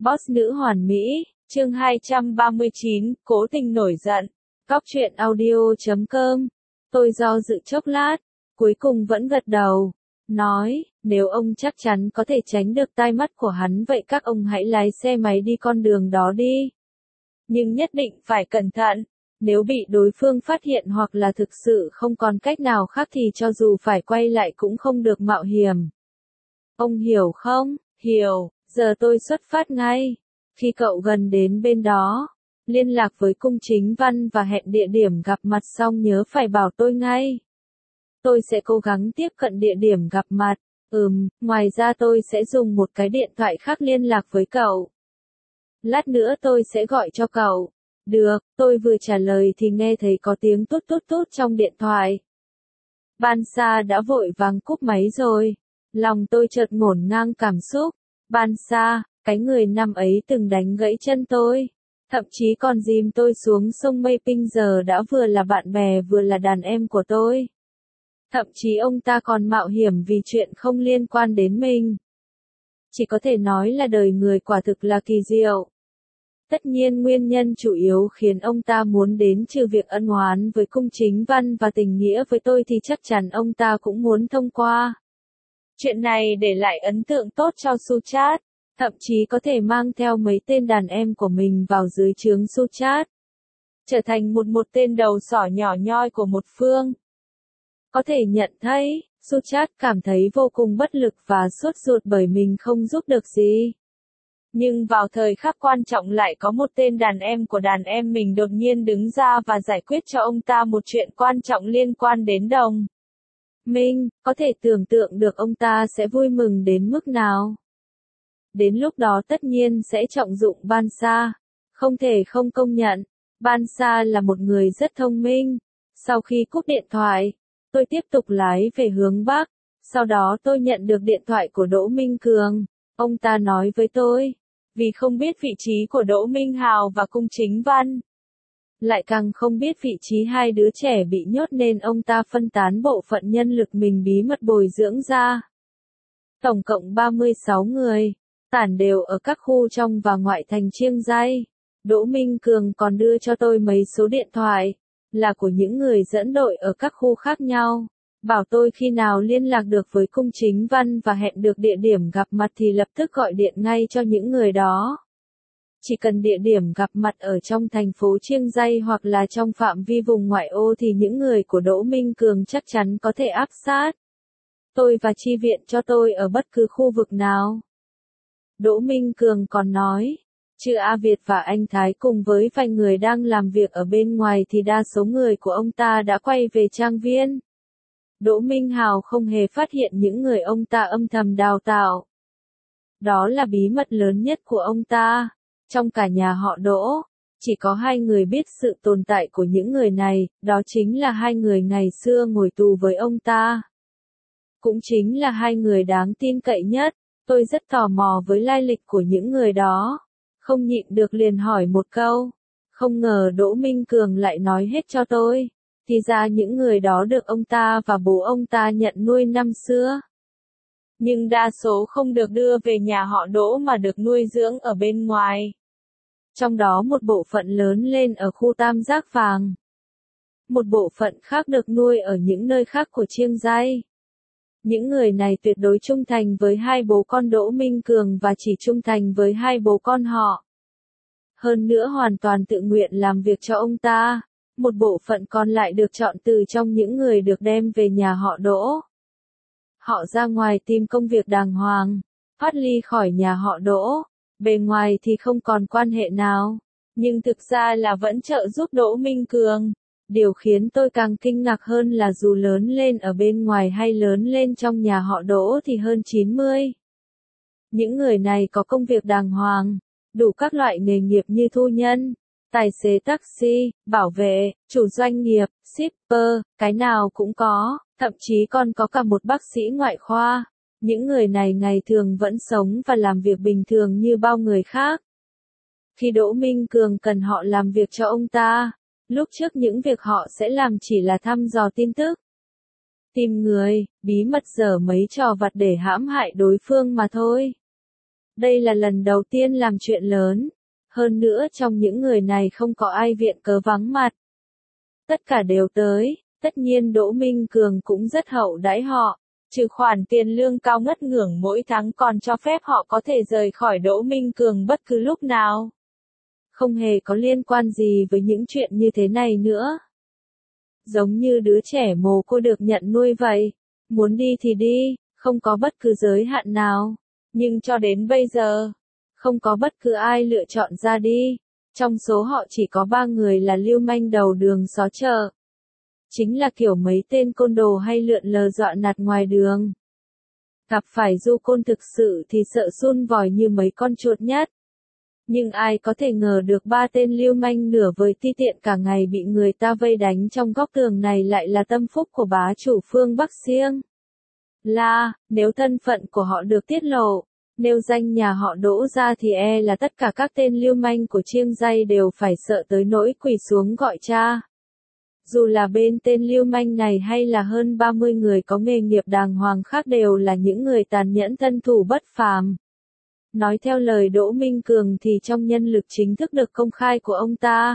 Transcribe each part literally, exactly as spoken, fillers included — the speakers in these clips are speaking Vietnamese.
Boss nữ hoàn mỹ, chương hai trăm ba mươi chín, cố tình nổi giận. Cóc truyện audio chấm com. Tôi do dự chốc lát, cuối cùng vẫn gật đầu. Nói, nếu ông chắc chắn có thể tránh được tai mắt của hắn vậy các ông hãy lái xe máy đi con đường đó đi. Nhưng nhất định phải cẩn thận. Nếu bị đối phương phát hiện hoặc là thực sự không còn cách nào khác thì cho dù phải quay lại cũng không được mạo hiểm. Ông hiểu không? Hiểu, giờ tôi xuất phát ngay. Khi cậu gần đến bên đó, liên lạc với cung chính văn và hẹn địa điểm gặp mặt xong nhớ phải bảo tôi ngay. Tôi sẽ cố gắng tiếp cận địa điểm gặp mặt. Ừm, ngoài ra tôi sẽ dùng một cái điện thoại khác liên lạc với cậu. Lát nữa tôi sẽ gọi cho cậu. Được, tôi vừa trả lời thì nghe thấy có tiếng tút tút tút trong điện thoại. Ban Sa đã vội vàng cúp máy rồi. Lòng tôi chợt ngổn ngang cảm xúc. Ban Sa, cái người năm ấy từng đánh gãy chân tôi. Thậm chí còn dìm tôi xuống sông Mây Pinh giờ đã vừa là bạn bè vừa là đàn em của tôi. Thậm chí ông ta còn mạo hiểm vì chuyện không liên quan đến mình. Chỉ có thể nói là đời người quả thực là kỳ diệu. Tất nhiên nguyên nhân chủ yếu khiến ông ta muốn đến trừ việc ân oán với cung chính văn và tình nghĩa với tôi thì chắc chắn ông ta cũng muốn thông qua. Chuyện này để lại ấn tượng tốt cho Suchat, thậm chí có thể mang theo mấy tên đàn em của mình vào dưới trướng Suchat. Trở thành một một tên đầu sỏ nhỏ nhoi của một phương. Có thể nhận thấy, Suchat cảm thấy vô cùng bất lực và sốt ruột bởi mình không giúp được gì. Nhưng vào thời khắc quan trọng lại có một tên đàn em của đàn em mình đột nhiên đứng ra và giải quyết cho ông ta một chuyện quan trọng liên quan đến đồng minh, có thể tưởng tượng được ông ta sẽ vui mừng đến mức nào. Đến lúc đó tất nhiên sẽ trọng dụng Ban Sa. Không thể không công nhận, Ban Sa là một người rất thông minh. Sau khi cúp điện thoại, tôi tiếp tục lái về hướng Bắc. Sau đó tôi nhận được điện thoại của Đỗ Minh Cường. Ông ta nói với tôi, vì không biết vị trí của Đỗ Minh Hào và cung chính văn, lại càng không biết vị trí hai đứa trẻ bị nhốt nên ông ta phân tán bộ phận nhân lực mình bí mật bồi dưỡng ra. Tổng cộng ba mươi sáu người, tản đều ở các khu trong và ngoại thành Chiêng Rai. Đỗ Minh Cường còn đưa cho tôi mấy số điện thoại, là của những người dẫn đội ở các khu khác nhau. Bảo tôi khi nào liên lạc được với cung chính văn và hẹn được địa điểm gặp mặt thì lập tức gọi điện ngay cho những người đó. Chỉ cần địa điểm gặp mặt ở trong thành phố Chiêng Rai hoặc là trong phạm vi vùng ngoại ô thì những người của Đỗ Minh Cường chắc chắn có thể áp sát tôi và chi viện cho tôi ở bất cứ khu vực nào. Đỗ Minh Cường còn nói, trừ A Việt và anh Thái cùng với vài người đang làm việc ở bên ngoài thì đa số người của ông ta đã quay về trang viên. Đỗ Minh Hào không hề phát hiện những người ông ta âm thầm đào tạo. Đó là bí mật lớn nhất của ông ta. Trong cả nhà họ Đỗ, chỉ có hai người biết sự tồn tại của những người này, đó chính là hai người ngày xưa ngồi tù với ông ta. Cũng chính là hai người đáng tin cậy nhất. Tôi rất tò mò với lai lịch của những người đó. Không nhịn được liền hỏi một câu. Không ngờ Đỗ Minh Cường lại nói hết cho tôi. Thì ra những người đó được ông ta và bố ông ta nhận nuôi năm xưa. Nhưng đa số không được đưa về nhà họ Đỗ mà được nuôi dưỡng ở bên ngoài. Trong đó một bộ phận lớn lên ở khu Tam Giác Vàng. Một bộ phận khác được nuôi ở những nơi khác của Chiêng Rai. Những người này tuyệt đối trung thành với hai bố con Đỗ Minh Cường và chỉ trung thành với hai bố con họ. Hơn nữa hoàn toàn tự nguyện làm việc cho ông ta. Một bộ phận còn lại được chọn từ trong những người được đem về nhà họ Đỗ. Họ ra ngoài tìm công việc đàng hoàng, thoát ly khỏi nhà họ Đỗ. Bề ngoài thì không còn quan hệ nào, nhưng thực ra là vẫn trợ giúp Đỗ Minh Cường. Điều khiến tôi càng kinh ngạc hơn là dù lớn lên ở bên ngoài hay lớn lên trong nhà họ Đỗ thì hơn chín mươi. Những người này có công việc đàng hoàng, đủ các loại nghề nghiệp như thu nhân, tài xế taxi, bảo vệ, chủ doanh nghiệp, shipper, cái nào cũng có, thậm chí còn có cả một bác sĩ ngoại khoa. Những người này ngày thường vẫn sống và làm việc bình thường như bao người khác. Khi Đỗ Minh Cường cần họ làm việc cho ông ta, lúc trước những việc họ sẽ làm chỉ là thăm dò tin tức, tìm người, bí mật giở mấy trò vặt để hãm hại đối phương mà thôi. Đây là lần đầu tiên làm chuyện lớn. Hơn nữa trong những người này không có ai viện cớ vắng mặt. Tất cả đều tới, tất nhiên Đỗ Minh Cường cũng rất hậu đãi họ. Trừ khoản tiền lương cao ngất ngưởng mỗi tháng còn cho phép họ có thể rời khỏi Đỗ Minh Cường bất cứ lúc nào. Không hề có liên quan gì với những chuyện như thế này nữa. Giống như đứa trẻ mồ côi được nhận nuôi vậy. Muốn đi thì đi, không có bất cứ giới hạn nào. Nhưng cho đến bây giờ, không có bất cứ ai lựa chọn ra đi. Trong số họ chỉ có ba người là lưu manh đầu đường xó chợ. Chính là kiểu mấy tên côn đồ hay lượn lờ dọa nạt ngoài đường. Gặp phải du côn thực sự thì sợ sun vòi như mấy con chuột nhắt. Nhưng ai có thể ngờ được ba tên lưu manh nửa vời ti tiện cả ngày bị người ta vây đánh trong góc tường này lại là tâm phúc của bá chủ Phương Bắc Siêng. Là, nếu thân phận của họ được tiết lộ, nêu danh nhà họ Đỗ ra thì e là tất cả các tên lưu manh của Chiêng Dây đều phải sợ tới nỗi quỳ xuống gọi cha. Dù là bên tên lưu manh này hay là hơn ba mươi người có nghề nghiệp đàng hoàng khác đều là những người tàn nhẫn thân thủ bất phàm. Nói theo lời Đỗ Minh Cường thì trong nhân lực chính thức được công khai của ông ta,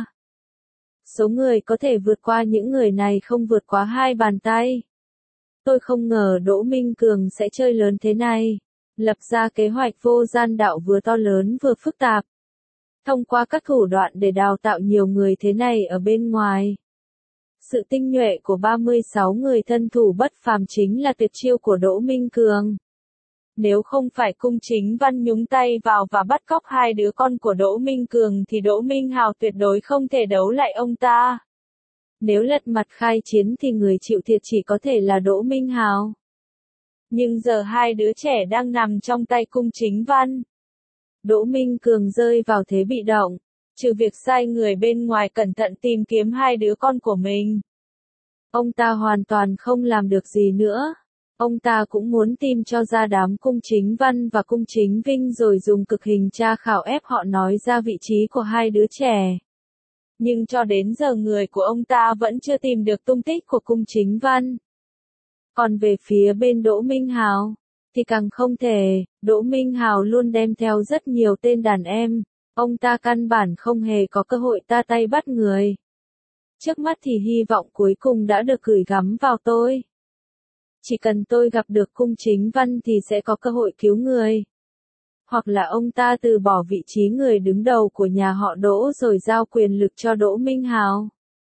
số người có thể vượt qua những người này không vượt quá hai bàn tay. Tôi không ngờ Đỗ Minh Cường sẽ chơi lớn thế này, lập ra kế hoạch vô gian đạo vừa to lớn vừa phức tạp. Thông qua các thủ đoạn để đào tạo nhiều người thế này ở bên ngoài. Sự tinh nhuệ của ba mươi sáu người thân thủ bất phàm chính là tuyệt chiêu của Đỗ Minh Cường. Nếu không phải Cung Chính Văn nhúng tay vào và bắt cóc hai đứa con của Đỗ Minh Cường thì Đỗ Minh Hào tuyệt đối không thể đấu lại ông ta. Nếu lật mặt khai chiến thì người chịu thiệt chỉ có thể là Đỗ Minh Hào. Nhưng giờ hai đứa trẻ đang nằm trong tay Cung Chính Văn. Đỗ Minh Cường rơi vào thế bị động, trừ việc sai người bên ngoài cẩn thận tìm kiếm hai đứa con của mình. Ông ta hoàn toàn không làm được gì nữa. Ông ta cũng muốn tìm cho ra đám Cung Chính Văn và Cung Chính Vinh rồi dùng cực hình tra khảo ép họ nói ra vị trí của hai đứa trẻ. Nhưng cho đến giờ người của ông ta vẫn chưa tìm được tung tích của Cung Chính Văn. Còn về phía bên Đỗ Minh Hào, thì càng không thể, Đỗ Minh Hào luôn đem theo rất nhiều tên đàn em, ông ta căn bản không hề có cơ hội ta tay bắt người. Trước mắt thì hy vọng cuối cùng đã được gửi gắm vào tôi. Chỉ cần tôi gặp được Cung Chính Văn thì sẽ có cơ hội cứu người. Hoặc là ông ta từ bỏ vị trí người đứng đầu của nhà họ Đỗ rồi giao quyền lực cho Đỗ Minh Hào.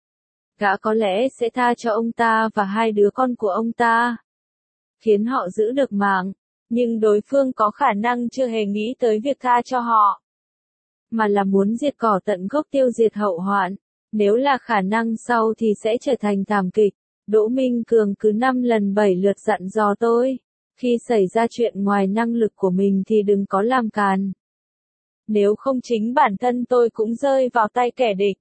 Gã có lẽ sẽ tha cho ông ta và hai đứa con của ông ta, khiến họ giữ được mạng, nhưng đối phương có khả năng chưa hề nghĩ tới việc tha cho họ, mà là muốn diệt cỏ tận gốc tiêu diệt hậu hoạn. Nếu là khả năng sau thì sẽ trở thành thảm kịch. Đỗ Minh Cường cứ năm lần bảy lượt dặn dò tôi, khi xảy ra chuyện ngoài năng lực của mình thì đừng có làm càn. Nếu không chính bản thân tôi cũng rơi vào tay kẻ địch.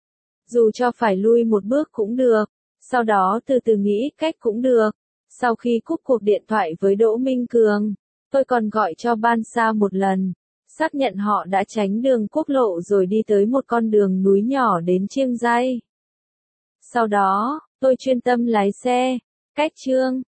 Dù cho phải lui một bước cũng được, sau đó từ từ nghĩ cách cũng được. Sau khi cúp cuộc điện thoại với Đỗ Minh Cường, tôi còn gọi cho Ban Sa một lần, xác nhận họ đã tránh đường quốc lộ rồi đi tới một con đường núi nhỏ đến Chiêng Dây. Sau đó, tôi chuyên tâm lái xe, cách Chương